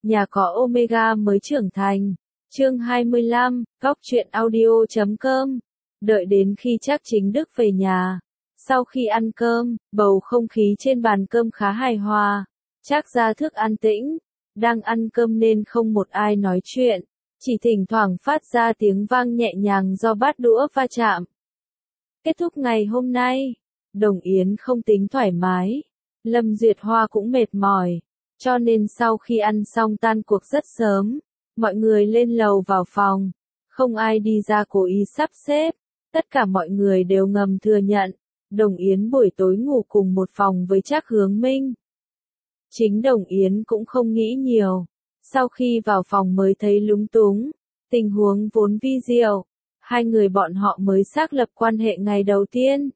Nhà có Omega mới trưởng thành. Chương 25, Góc truyện audio.com. Đợi đến khi Trác Chính Đức về nhà. Sau khi ăn cơm, bầu không khí trên bàn cơm khá hài hòa. Trác gia thức an tĩnh, đang ăn cơm nên không một ai nói chuyện, chỉ thỉnh thoảng phát ra tiếng vang nhẹ nhàng do bát đũa va chạm. Kết thúc ngày hôm nay, Đồng Yến không tính thoải mái, Lâm Duyệt Hoa cũng mệt mỏi, cho nên sau khi ăn xong tan cuộc rất sớm, mọi người lên lầu vào phòng, không ai đi ra cố ý sắp xếp, tất cả mọi người đều ngầm thừa nhận, Đồng Yến buổi tối ngủ cùng một phòng với Trác Hướng Minh. Chính Đồng Yến cũng không nghĩ nhiều, sau khi vào phòng mới thấy lúng túng, tình huống vốn vi diệu, hai người bọn họ mới xác lập quan hệ ngày đầu tiên.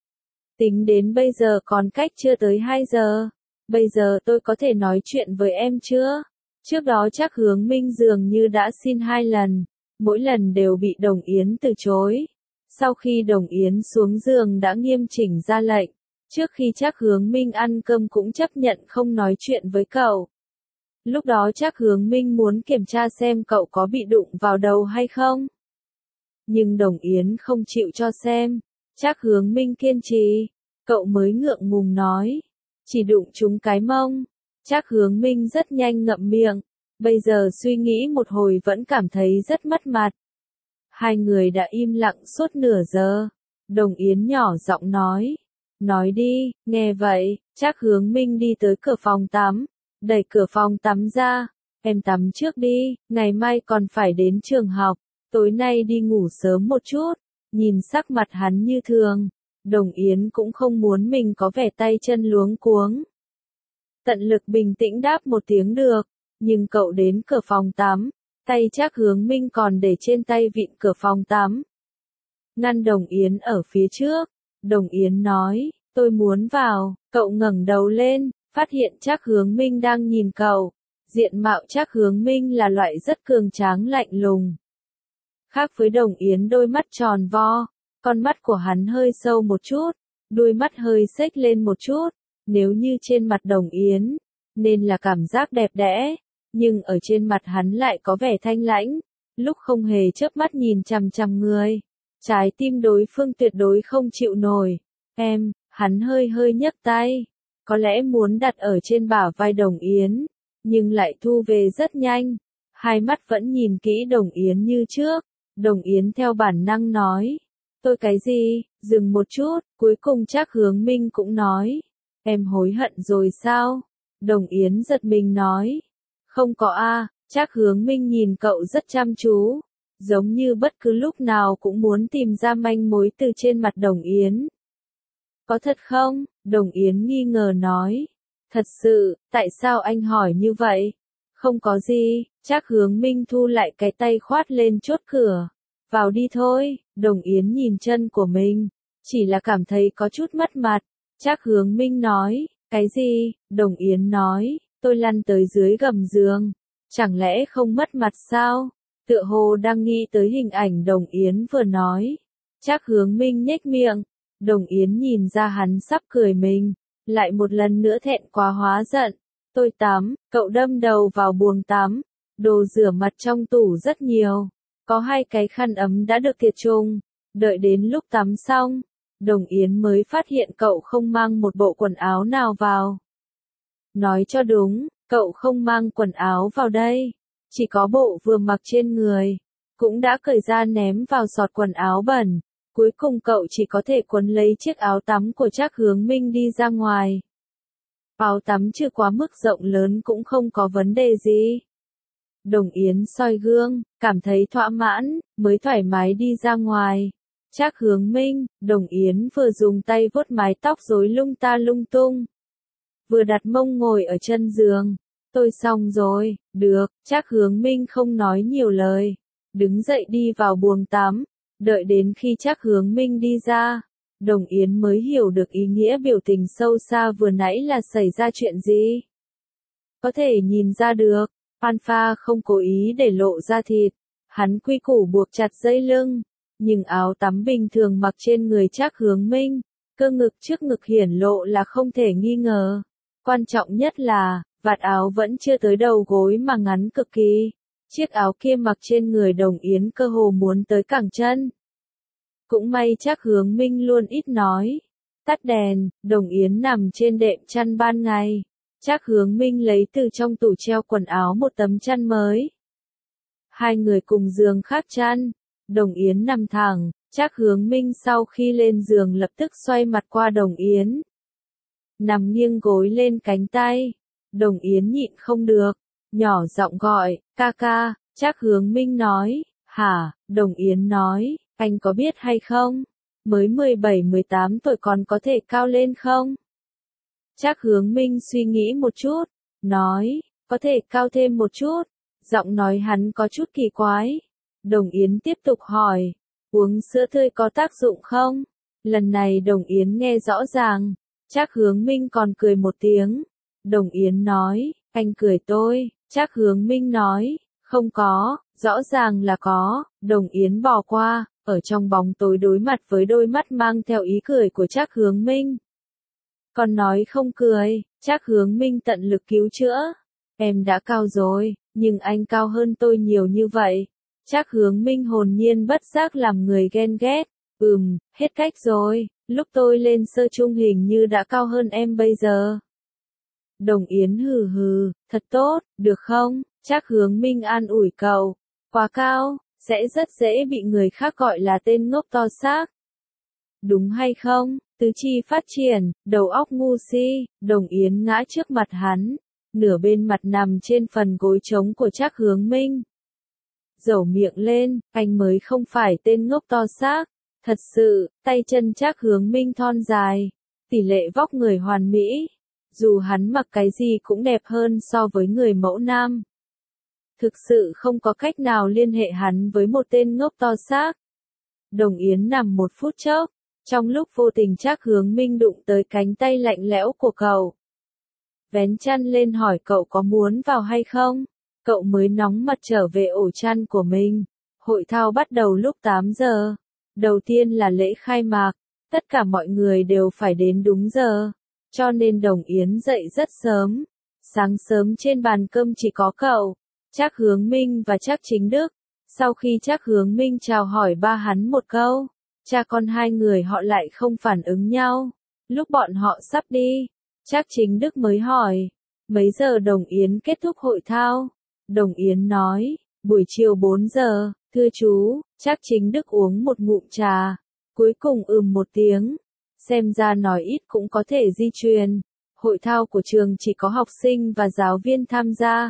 Tính đến bây giờ còn cách chưa tới 2 giờ, bây giờ tôi có thể nói chuyện với em chưa? Trước đó Trác Hướng Minh dường như đã xin 2 lần, mỗi lần đều bị Đồng Yến từ chối. Sau khi Đồng Yến xuống giường đã nghiêm chỉnh ra lệnh, trước khi Trác Hướng Minh ăn cơm cũng chấp nhận không nói chuyện với cậu. Lúc đó Trác Hướng Minh muốn kiểm tra xem cậu có bị đụng vào đầu hay không. Nhưng Đồng Yến không chịu cho xem, Trác Hướng Minh kiên trì, cậu mới ngượng ngùng nói, chỉ đụng trúng cái mông. Trác Hướng Minh rất nhanh ngậm miệng, bây giờ suy nghĩ một hồi vẫn cảm thấy rất mất mặt. Hai người đã im lặng suốt nửa giờ, Đồng Yến nhỏ giọng nói đi, nghe vậy, Trác Hướng Minh đi tới cửa phòng tắm, đẩy cửa phòng tắm ra, em tắm trước đi, ngày mai còn phải đến trường học, tối nay đi ngủ sớm một chút. Nhìn sắc mặt hắn như thường, Đồng Yến cũng không muốn mình có vẻ tay chân luống cuống. Tận lực bình tĩnh đáp một tiếng được, nhưng cậu đến cửa phòng tắm, tay Trác Hướng Minh còn để trên tay vịn cửa phòng tắm. Ngăn Đồng Yến ở phía trước, Đồng Yến nói, tôi muốn vào, cậu ngẩng đầu lên, phát hiện Trác Hướng Minh đang nhìn cậu. Diện mạo Trác Hướng Minh là loại rất cường tráng lạnh lùng. Khác với Đồng Yến đôi mắt tròn vo, con mắt của hắn hơi sâu một chút, đuôi mắt hơi xếch lên một chút, nếu như trên mặt Đồng Yến, nên là cảm giác đẹp đẽ, nhưng ở trên mặt hắn lại có vẻ thanh lãnh, lúc không hề chớp mắt nhìn chằm chằm người. Trái tim đối phương tuyệt đối không chịu nổi. Em, hắn hơi nhấc tay, có lẽ muốn đặt ở trên bả vai Đồng Yến, nhưng lại thu về rất nhanh, hai mắt vẫn nhìn kỹ Đồng Yến như trước. Đồng Yến theo bản năng nói, tôi cái gì, dừng một chút, cuối cùng Trác Hướng Minh cũng nói, em hối hận rồi sao? Đồng Yến giật mình nói, không có a. Trác Hướng Minh nhìn cậu rất chăm chú, giống như bất cứ lúc nào cũng muốn tìm ra manh mối từ trên mặt Đồng Yến. Có thật không? Đồng Yến nghi ngờ nói, thật sự, tại sao anh hỏi như vậy? Không có gì. Trác Hướng Minh thu lại cái tay khoát lên chốt cửa. Vào đi thôi. Đồng Yến nhìn chân của mình, chỉ là cảm thấy có chút mất mặt. Trác Hướng Minh nói, cái gì? Đồng Yến nói, tôi lăn tới dưới gầm giường. Chẳng lẽ không mất mặt sao? Tựa hồ đang nghĩ tới hình ảnh Đồng Yến vừa nói. Trác Hướng Minh nhếch miệng. Đồng Yến nhìn ra hắn sắp cười mình, lại một lần nữa thẹn quá hóa giận. Tôi tắm, cậu đâm đầu vào buồng tắm, đồ rửa mặt trong tủ rất nhiều, có 2 cái khăn ấm đã được tiệt trùng. Đợi đến lúc tắm xong, Đồng Yến mới phát hiện cậu không mang một bộ quần áo nào vào. Nói cho đúng, cậu không mang quần áo vào đây, chỉ có bộ vừa mặc trên người, cũng đã cởi ra ném vào giọt quần áo bẩn. Cuối cùng cậu chỉ có thể quấn lấy chiếc áo tắm của Trác Hướng Minh đi ra ngoài. Áo tắm chưa quá mức rộng lớn cũng không có vấn đề gì. Đồng Yến soi gương, cảm thấy thỏa mãn, mới thoải mái đi ra ngoài. Trác Hướng Minh, Đồng Yến vừa dùng tay vuốt mái tóc rối lung ta lung tung, vừa đặt mông ngồi ở chân giường. Tôi xong rồi, được. Trác Hướng Minh không nói nhiều lời, đứng dậy đi vào buồng tắm. Đợi đến khi Trác Hướng Minh đi ra, Đồng Yến mới hiểu được ý nghĩa biểu tình sâu xa vừa nãy là xảy ra chuyện gì. Có thể nhìn ra được, Alpha không cố ý để lộ ra thịt, hắn quy củ buộc chặt dây lưng, nhưng áo tắm bình thường mặc trên người Trác Hướng Minh, cơ ngực trước ngực hiển lộ là không thể nghi ngờ. Quan trọng nhất là, vạt áo vẫn chưa tới đầu gối mà ngắn cực kỳ. Chiếc áo kia mặc trên người Đồng Yến cơ hồ muốn tới cẳng chân. Cũng may Trác Hướng Minh luôn ít nói. Tắt đèn, Đồng Yến nằm trên đệm chăn ban ngày. Trác Hướng Minh lấy từ trong tủ treo quần áo một tấm chăn mới. Hai người cùng giường khác chăn. Đồng Yến nằm thẳng, Trác Hướng Minh sau khi lên giường lập tức xoay mặt qua Đồng Yến. Nằm nghiêng gối lên cánh tay. Đồng Yến nhịn không được, nhỏ giọng gọi, ca ca. Trác Hướng Minh nói, hả? Đồng Yến nói, anh có biết hay không? Mới 17-18 tuổi còn có thể cao lên không? Trác Hướng Minh suy nghĩ một chút, nói, có thể cao thêm một chút. Giọng nói hắn có chút kỳ quái. Đồng Yến tiếp tục hỏi, uống sữa tươi có tác dụng không? Lần này Đồng Yến nghe rõ ràng. Trác Hướng Minh còn cười một tiếng. Đồng Yến nói, anh cười tôi. Trác Hướng Minh nói, không có, rõ ràng là có. Đồng Yến bỏ qua, ở trong bóng tối đối mặt với đôi mắt mang theo ý cười của Trác Hướng Minh. Còn nói không cười, Trác Hướng Minh tận lực cứu chữa. Em đã cao rồi, nhưng anh cao hơn tôi nhiều như vậy. Trác Hướng Minh hồn nhiên bất giác làm người ghen ghét. Hết cách rồi, lúc tôi lên sơ trung hình như đã cao hơn em bây giờ. Đồng Yến hừ hừ, thật tốt, được không? Trác Hướng Minh an ủi cậu. Quá cao, sẽ rất dễ bị người khác gọi là tên ngốc to xác. Đúng hay không? Tứ chi phát triển, đầu óc ngu si. Đồng Yến ngã trước mặt hắn, nửa bên mặt nằm trên phần gối trống của Trác Hướng Minh. Dẩu miệng lên, anh mới không phải tên ngốc to xác. Thật sự, tay chân Trác Hướng Minh thon dài, tỷ lệ vóc người hoàn mỹ. Dù hắn mặc cái gì cũng đẹp hơn so với người mẫu nam. Thực sự không có cách nào liên hệ hắn với một tên ngốc to xác. Đồng Yến nằm một phút chốc, trong lúc vô tình Trác Hướng Minh đụng tới cánh tay lạnh lẽo của cậu. Vén chăn lên hỏi cậu có muốn vào hay không? Cậu mới nóng mặt trở về ổ chăn của mình. Hội thao bắt đầu lúc 8 giờ. Đầu tiên là lễ khai mạc, tất cả mọi người đều phải đến đúng giờ, cho nên Đồng Yến dậy rất sớm. Sáng sớm trên bàn cơm chỉ có cậu, Trác Hướng Minh và Trác Chính Đức. Sau khi Trác Hướng Minh chào hỏi ba hắn một câu, cha con hai người họ lại không phản ứng nhau. Lúc bọn họ sắp đi, Trác Chính Đức mới hỏi, mấy giờ Đồng Yến kết thúc hội thao? Đồng Yến nói, buổi chiều 4 giờ. Thưa chú. Trác Chính Đức uống một ngụm trà, cuối cùng một tiếng. Xem ra nói ít cũng có thể di truyền. Hội thao của trường chỉ có học sinh và giáo viên tham gia.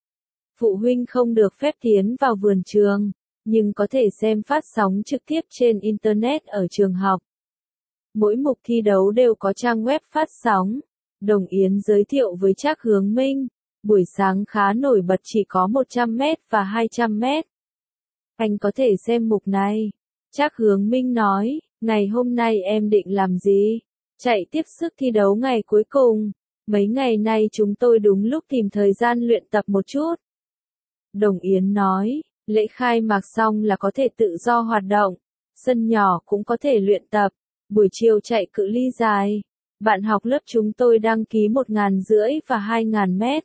Phụ huynh không được phép tiến vào vườn trường, nhưng có thể xem phát sóng trực tiếp trên Internet ở trường học. Mỗi mục thi đấu đều có trang web phát sóng. Đồng Yến giới thiệu với Trác Hướng Minh, buổi sáng khá nổi bật chỉ có 100m và 200m. Anh có thể xem mục này. Trác Hướng Minh nói, ngày hôm nay em định làm gì? Chạy tiếp sức thi đấu ngày cuối cùng. Mấy ngày nay chúng tôi đúng lúc tìm thời gian luyện tập một chút. Đồng Yến nói, lễ khai mạc xong là có thể tự do hoạt động. Sân nhỏ cũng có thể luyện tập. Buổi chiều chạy cự ly dài. Bạn học lớp chúng tôi đăng ký 1.500 và 2.000 mét.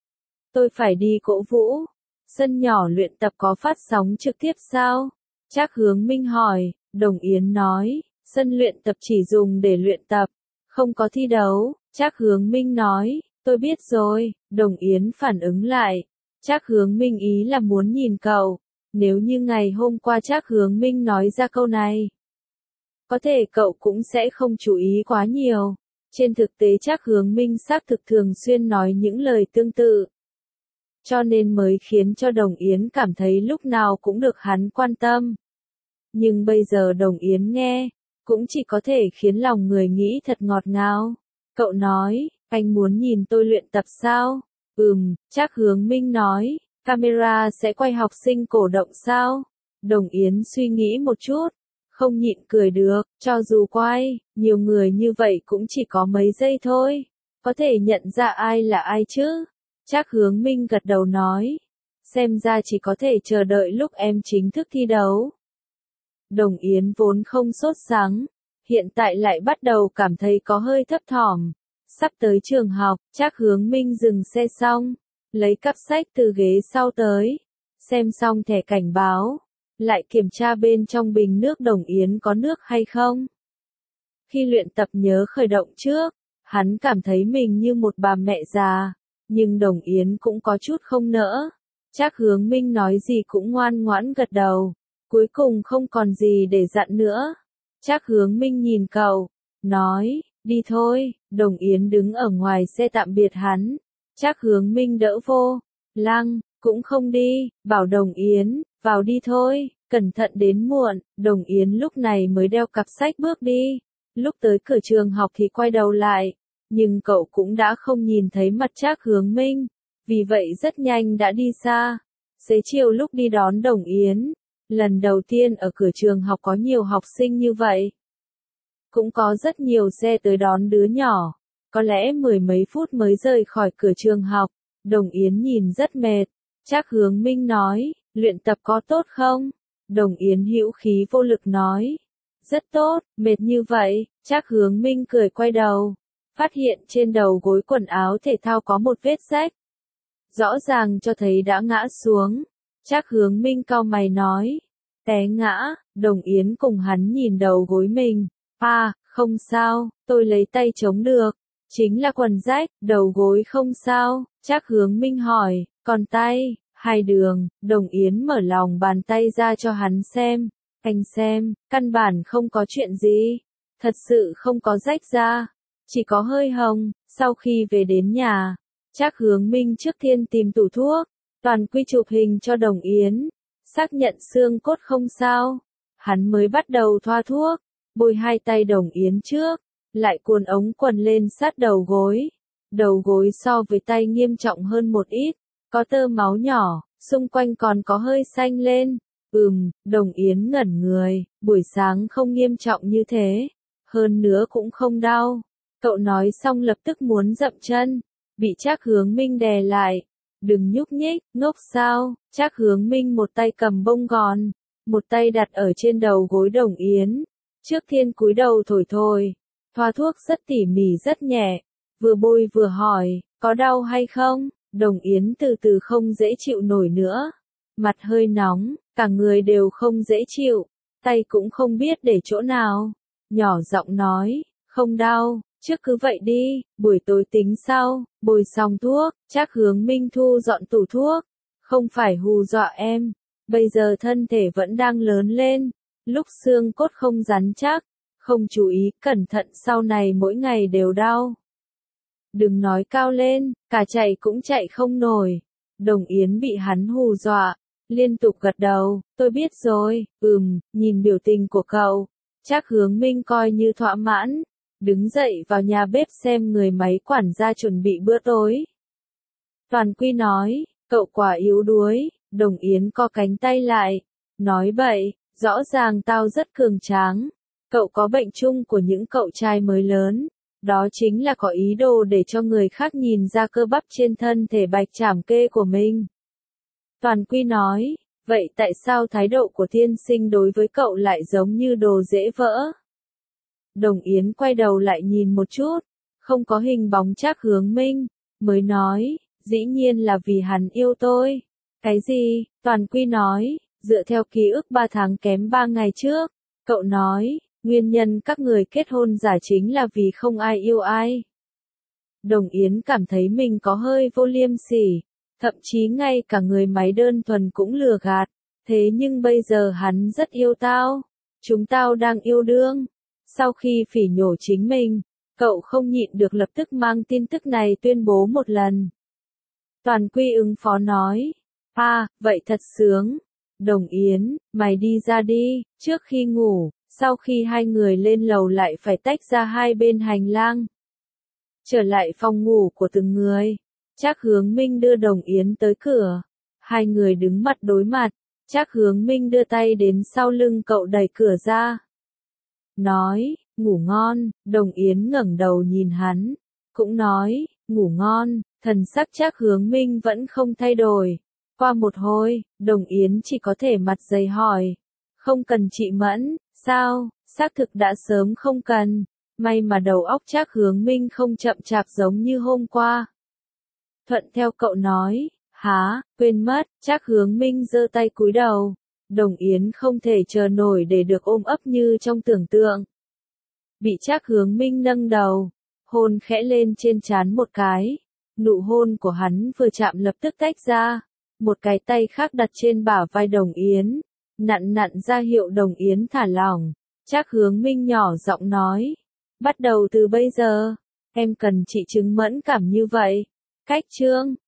Tôi phải đi cổ vũ. Sân nhỏ luyện tập có phát sóng trực tiếp sao? Trác Hướng Minh hỏi. Đồng Yến nói, sân luyện tập chỉ dùng để luyện tập, không có thi đấu. Trác Hướng Minh nói, tôi biết rồi. Đồng Yến phản ứng lại. Trác Hướng Minh ý là muốn nhìn cậu. Nếu như ngày hôm qua Trác Hướng Minh nói ra câu này, có thể cậu cũng sẽ không chú ý quá nhiều. Trên thực tế Trác Hướng Minh xác thực thường xuyên nói những lời tương tự, cho nên mới khiến cho Đồng Yến cảm thấy lúc nào cũng được hắn quan tâm. Nhưng bây giờ Đồng Yến nghe, cũng chỉ có thể khiến lòng người nghĩ thật ngọt ngào. Cậu nói, anh muốn nhìn tôi luyện tập sao? Trác Hướng Minh nói, camera sẽ quay học sinh cổ động sao? Đồng Yến suy nghĩ một chút, không nhịn cười được, cho dù quay, nhiều người như vậy cũng chỉ có mấy giây thôi. Có thể nhận ra ai là ai chứ? Trác Hướng Minh gật đầu nói, xem ra chỉ có thể chờ đợi lúc em chính thức thi đấu. Đồng Yến vốn không sốt sắng, hiện tại lại bắt đầu cảm thấy có hơi thấp thỏm. Sắp tới trường học, Trác Hướng Minh dừng xe xong, lấy cặp sách từ ghế sau tới, xem xong thẻ cảnh báo, lại kiểm tra bên trong bình nước Đồng Yến có nước hay không. Khi luyện tập nhớ khởi động trước, hắn cảm thấy mình như một bà mẹ già, nhưng Đồng Yến cũng có chút không nỡ. Trác Hướng Minh nói gì cũng ngoan ngoãn gật đầu, cuối cùng không còn gì để dặn nữa. Trác Hướng Minh nhìn cậu, nói, đi thôi. Đồng Yến đứng ở ngoài xe tạm biệt hắn. Trác Hướng Minh đỡ vô, Lăng, cũng không đi, bảo Đồng Yến, vào đi thôi, cẩn thận đến muộn. Đồng Yến lúc này mới đeo cặp sách bước đi. Lúc tới cửa trường học thì quay đầu lại, nhưng cậu cũng đã không nhìn thấy mặt Trác Hướng Minh, vì vậy rất nhanh đã đi xa. Xế chiều lúc đi đón Đồng Yến, lần đầu tiên ở cửa trường học có nhiều học sinh như vậy. Cũng có rất nhiều xe tới đón đứa nhỏ, có lẽ mười mấy phút mới rời khỏi cửa trường học. Đồng Yến nhìn rất mệt. Trác Hướng Minh nói, luyện tập có tốt không? Đồng Yến hữu khí vô lực nói, rất tốt, mệt như vậy. Trác Hướng Minh cười quay đầu, phát hiện trên đầu gối quần áo thể thao có một vết rách. Rõ ràng cho thấy đã ngã xuống. Trác Hướng Minh cau mày nói, té ngã. Đồng Yến cùng hắn nhìn đầu gối mình. Không sao, tôi lấy tay chống được. Chính là quần rách, đầu gối không sao. Trác Hướng Minh hỏi, còn tay? Hai đường. Đồng Yến mở lòng bàn tay ra cho hắn xem. Anh xem, căn bản không có chuyện gì. Thật sự không có rách ra, chỉ có hơi hồng. Sau khi về đến nhà, Trác Hướng Minh trước tiên tìm tủ thuốc, Toàn Quy chụp hình cho Đồng Yến, xác nhận xương cốt không sao. Hắn mới bắt đầu thoa thuốc, bôi hai tay Đồng Yến trước, lại cuốn ống quần lên sát đầu gối. Đầu gối so với tay nghiêm trọng hơn một ít, có tơ máu nhỏ, xung quanh còn có hơi xanh lên. Đồng Yến ngẩn người, buổi sáng không nghiêm trọng như thế, hơn nữa cũng không đau. Cậu nói xong lập tức muốn dậm chân, bị Trác Hướng Minh đè lại. Đừng nhúc nhích, ngốc sao? Trác Hướng Minh một tay cầm bông gòn, một tay đặt ở trên đầu gối Đồng Yến. Trước tiên cúi đầu thổi thổi, thoa thuốc rất tỉ mỉ rất nhẹ, vừa bôi vừa hỏi, có đau hay không? Đồng Yến từ từ không dễ chịu nổi nữa, mặt hơi nóng, cả người đều không dễ chịu, tay cũng không biết để chỗ nào. Nhỏ giọng nói, không đau, trước cứ vậy đi, buổi tối tính sau. Bôi xong thuốc, Trác Hướng Minh thu dọn tủ thuốc, không phải hù dọa em, bây giờ thân thể vẫn đang lớn lên, lúc xương cốt không rắn chắc, không chú ý cẩn thận sau này mỗi ngày đều đau. Đừng nói cao lên, cả chạy cũng chạy không nổi. Đồng Yến bị hắn hù dọa, liên tục gật đầu, tôi biết rồi. Nhìn biểu tình của cậu, Trác Hướng Minh coi như thỏa mãn, đứng dậy vào nhà bếp xem người máy quản gia chuẩn bị bữa tối. Toàn Quy nói, cậu quả yếu đuối. Đồng Yến co cánh tay lại, nói bậy, rõ ràng tao rất cường tráng. Cậu có bệnh chung của những cậu trai mới lớn, đó chính là có ý đồ để cho người khác nhìn ra cơ bắp trên thân thể bạch trảm kê của mình. Toàn Quy nói, vậy tại sao thái độ của tiên sinh đối với cậu lại giống như đồ dễ vỡ? Đồng Yến quay đầu lại nhìn một chút, không có hình bóng Trác Hướng Minh, mới nói, dĩ nhiên là vì hắn yêu tôi. Cái gì? Toàn Quy nói, dựa theo ký ức 3 tháng kém 3 ngày trước, cậu nói, nguyên nhân các người kết hôn giả chính là vì không ai yêu ai. Đồng Yến cảm thấy mình có hơi vô liêm sỉ, thậm chí ngay cả người máy đơn thuần cũng lừa gạt, thế nhưng bây giờ hắn rất yêu tao, chúng tao đang yêu đương. Sau khi phỉ nhổ chính mình, cậu không nhịn được lập tức mang tin tức này tuyên bố một lần. Toàn Quy ứng phó nói, vậy thật sướng. Đồng Yến, mày đi ra đi. Trước khi ngủ, sau khi hai người lên lầu lại phải tách ra hai bên hành lang, trở lại phòng ngủ của từng người. Trác Hướng Minh đưa Đồng Yến tới cửa, hai người đứng mặt đối mặt. Trác Hướng Minh đưa tay đến sau lưng cậu đẩy cửa ra, nói, ngủ ngon. Đồng Yến ngẩng đầu nhìn hắn, cũng nói, ngủ ngon. Thần sắc Trác Hướng Minh vẫn không thay đổi. Qua một hồi, Đồng Yến chỉ có thể mặt dày hỏi, không cần chị Mẫn, sao? Xác thực đã sớm không cần, May mà đầu óc Trác Hướng Minh không chậm chạp giống như hôm qua. Thuận theo cậu nói, há, quên mất, Trác Hướng Minh giơ tay cúi đầu. Đồng Yến không thể chờ nổi để được ôm ấp như trong tưởng tượng. Bị Trác Hướng Minh nâng đầu, hôn khẽ lên trên trán một cái. Nụ hôn của hắn vừa chạm lập tức tách ra. Một cái tay khác đặt trên bả vai Đồng Yến. Nặn nặn ra hiệu Đồng Yến thả lỏng. Trác Hướng Minh nhỏ giọng nói. Bắt đầu từ bây giờ, em cần chị chứng mẫn cảm như vậy. Cách chương